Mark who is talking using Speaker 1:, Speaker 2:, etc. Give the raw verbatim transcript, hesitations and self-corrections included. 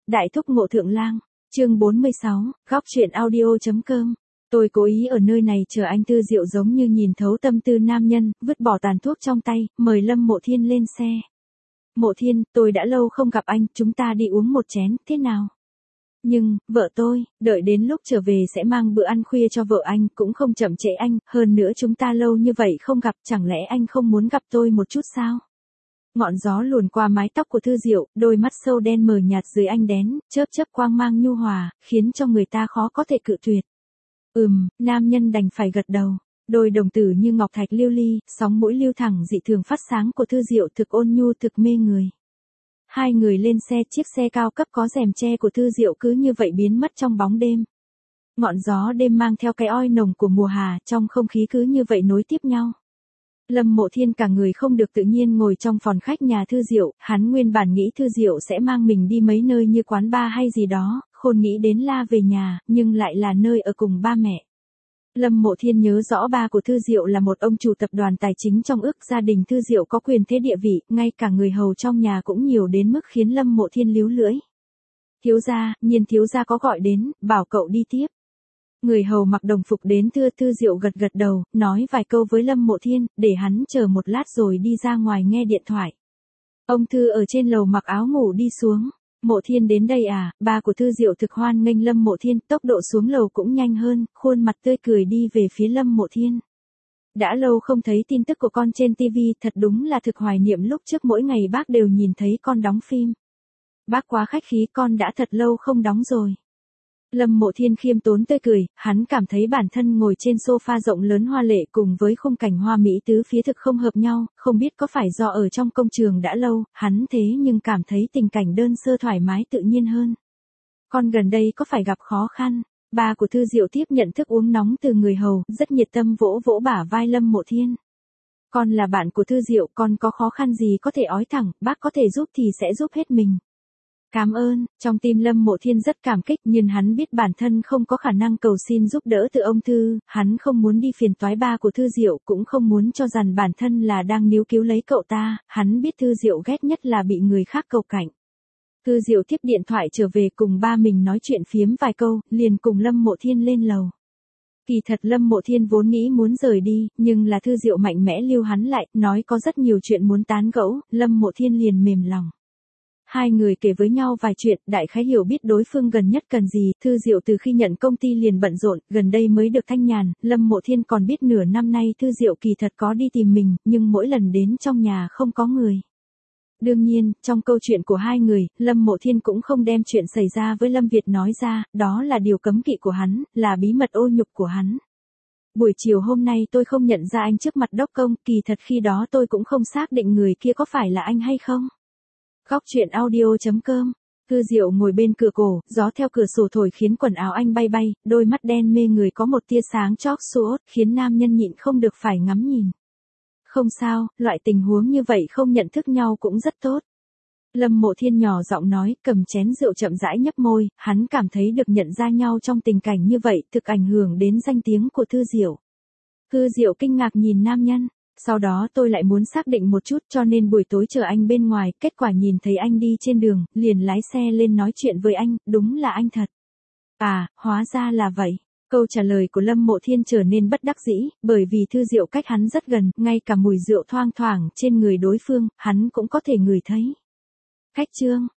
Speaker 1: Đại thúc Ngộ Thượng Lang, chương bốn mươi sáu, góc truyện audio.com. Tôi cố ý ở nơi này chờ anh Tư Diệu giống như nhìn thấu tâm tư nam nhân, vứt bỏ tàn thuốc trong tay, mời Lâm Mộ Thiên lên xe. Mộ Thiên, tôi đã lâu không gặp anh, chúng ta đi uống một chén, thế nào? Nhưng, vợ tôi, đợi đến lúc trở về sẽ mang bữa ăn khuya cho vợ anh, cũng không chậm trễ anh, hơn nữa chúng ta lâu như vậy không gặp, chẳng lẽ anh không muốn gặp tôi một chút sao? Ngọn gió luồn qua mái tóc của Thư Diệu, đôi mắt sâu đen mờ nhạt dưới ánh đén, chớp chớp quang mang nhu hòa, khiến cho người ta khó có thể cự tuyệt. Ừm, nam nhân đành phải gật đầu. Đôi đồng tử như ngọc thạch lưu ly, sóng mũi lưu thẳng dị thường phát sáng của Thư Diệu thực ôn nhu thực mê người. Hai người lên xe, chiếc xe cao cấp có rèm che của Thư Diệu cứ như vậy biến mất trong bóng đêm. Ngọn gió đêm mang theo cái oi nồng của mùa hà, trong không khí cứ như vậy nối tiếp nhau. Lâm Mộ Thiên cả người không được tự nhiên ngồi trong phòng khách nhà Thư Diệu, hắn nguyên bản nghĩ Thư Diệu sẽ mang mình đi mấy nơi như quán bar hay gì đó, khôn nghĩ đến la về nhà, nhưng lại là nơi ở cùng ba mẹ. Lâm Mộ Thiên nhớ rõ ba của Thư Diệu là một ông chủ tập đoàn tài chính trong ước, gia đình Thư Diệu có quyền thế địa vị, ngay cả người hầu trong nhà cũng nhiều đến mức khiến Lâm Mộ Thiên líu lưỡi. Thiếu gia, Nhiên thiếu gia có gọi đến, bảo cậu đi tiếp. Người hầu mặc đồng phục đến thưa. Thư Diệu gật gật đầu, nói vài câu với Lâm Mộ Thiên, để hắn chờ một lát rồi đi ra ngoài nghe điện thoại. Ông Thư ở trên lầu mặc áo ngủ đi xuống. Mộ Thiên đến đây à? Ba của Thư Diệu thực hoan nghênh Lâm Mộ Thiên, tốc độ xuống lầu cũng nhanh hơn, khuôn mặt tươi cười đi về phía Lâm Mộ Thiên. Đã lâu không thấy tin tức của con trên ti vi, thật đúng là thực hoài niệm lúc trước mỗi ngày bác đều nhìn thấy con đóng phim. Bác quá khách khí, con đã thật lâu không đóng rồi. Lâm Mộ Thiên khiêm tốn tươi cười, hắn cảm thấy bản thân ngồi trên sofa rộng lớn hoa lệ cùng với khung cảnh hoa mỹ tứ phía thực không hợp nhau, không biết có phải do ở trong công trường đã lâu, hắn thế nhưng cảm thấy tình cảnh đơn sơ thoải mái tự nhiên hơn. Con gần đây có phải gặp khó khăn? Ba của Thư Diệu tiếp nhận thức uống nóng từ người hầu, rất nhiệt tâm vỗ vỗ bả vai Lâm Mộ Thiên. Con là bạn của Thư Diệu, con có khó khăn gì có thể ói thẳng, bác có thể giúp thì sẽ giúp hết mình. Cảm ơn, trong tim Lâm Mộ Thiên rất cảm kích, nhưng hắn biết bản thân không có khả năng cầu xin giúp đỡ từ ông Thư, hắn không muốn đi phiền toái ba của Thư Diệu, cũng không muốn cho rằng bản thân là đang níu cứu lấy cậu ta, hắn biết Thư Diệu ghét nhất là bị người khác cầu cạnh. Thư Diệu tiếp điện thoại trở về cùng ba mình nói chuyện phiếm vài câu, liền cùng Lâm Mộ Thiên lên lầu. Kỳ thật Lâm Mộ Thiên vốn nghĩ muốn rời đi, nhưng là Thư Diệu mạnh mẽ lưu hắn lại, nói có rất nhiều chuyện muốn tán gẫu, Lâm Mộ Thiên liền mềm lòng. Hai người kể với nhau vài chuyện, đại khái hiểu biết đối phương gần nhất cần gì, Thư Diệu từ khi nhận công ty liền bận rộn, gần đây mới được thanh nhàn, Lâm Mộ Thiên còn biết nửa năm nay Thư Diệu kỳ thật có đi tìm mình, nhưng mỗi lần đến trong nhà không có người. Đương nhiên, trong câu chuyện của hai người, Lâm Mộ Thiên cũng không đem chuyện xảy ra với Lâm Việt nói ra, đó là điều cấm kỵ của hắn, là bí mật ô nhục của hắn. Buổi chiều hôm nay tôi không nhận ra anh trước mặt đốc công, kỳ thật khi đó tôi cũng không xác định người kia có phải là anh hay không. Góc truyện audio.com. Thư Diệu ngồi bên cửa cổ, gió theo cửa sổ thổi khiến quần áo anh bay bay, đôi mắt đen mê người có một tia sáng chóp suốt, khiến nam nhân nhịn không được phải ngắm nhìn. Không sao, loại tình huống như vậy không nhận thức nhau cũng rất tốt. Lâm Mộ Thiên nhỏ giọng nói, cầm chén rượu chậm rãi nhấp môi, hắn cảm thấy được nhận ra nhau trong tình cảnh như vậy, thực ảnh hưởng đến danh tiếng của Thư Diệu. Thư Diệu kinh ngạc nhìn nam nhân. Sau đó tôi lại muốn xác định một chút cho nên buổi tối chờ anh bên ngoài, kết quả nhìn thấy anh đi trên đường, liền lái xe lên nói chuyện với anh, đúng là anh thật. À, hóa ra là vậy. Câu trả lời của Lâm Mộ Thiên trở nên bất đắc dĩ, bởi vì Thư Diệu cách hắn rất gần, ngay cả mùi rượu thoang thoảng trên người đối phương, hắn cũng có thể ngửi thấy. Khách trương,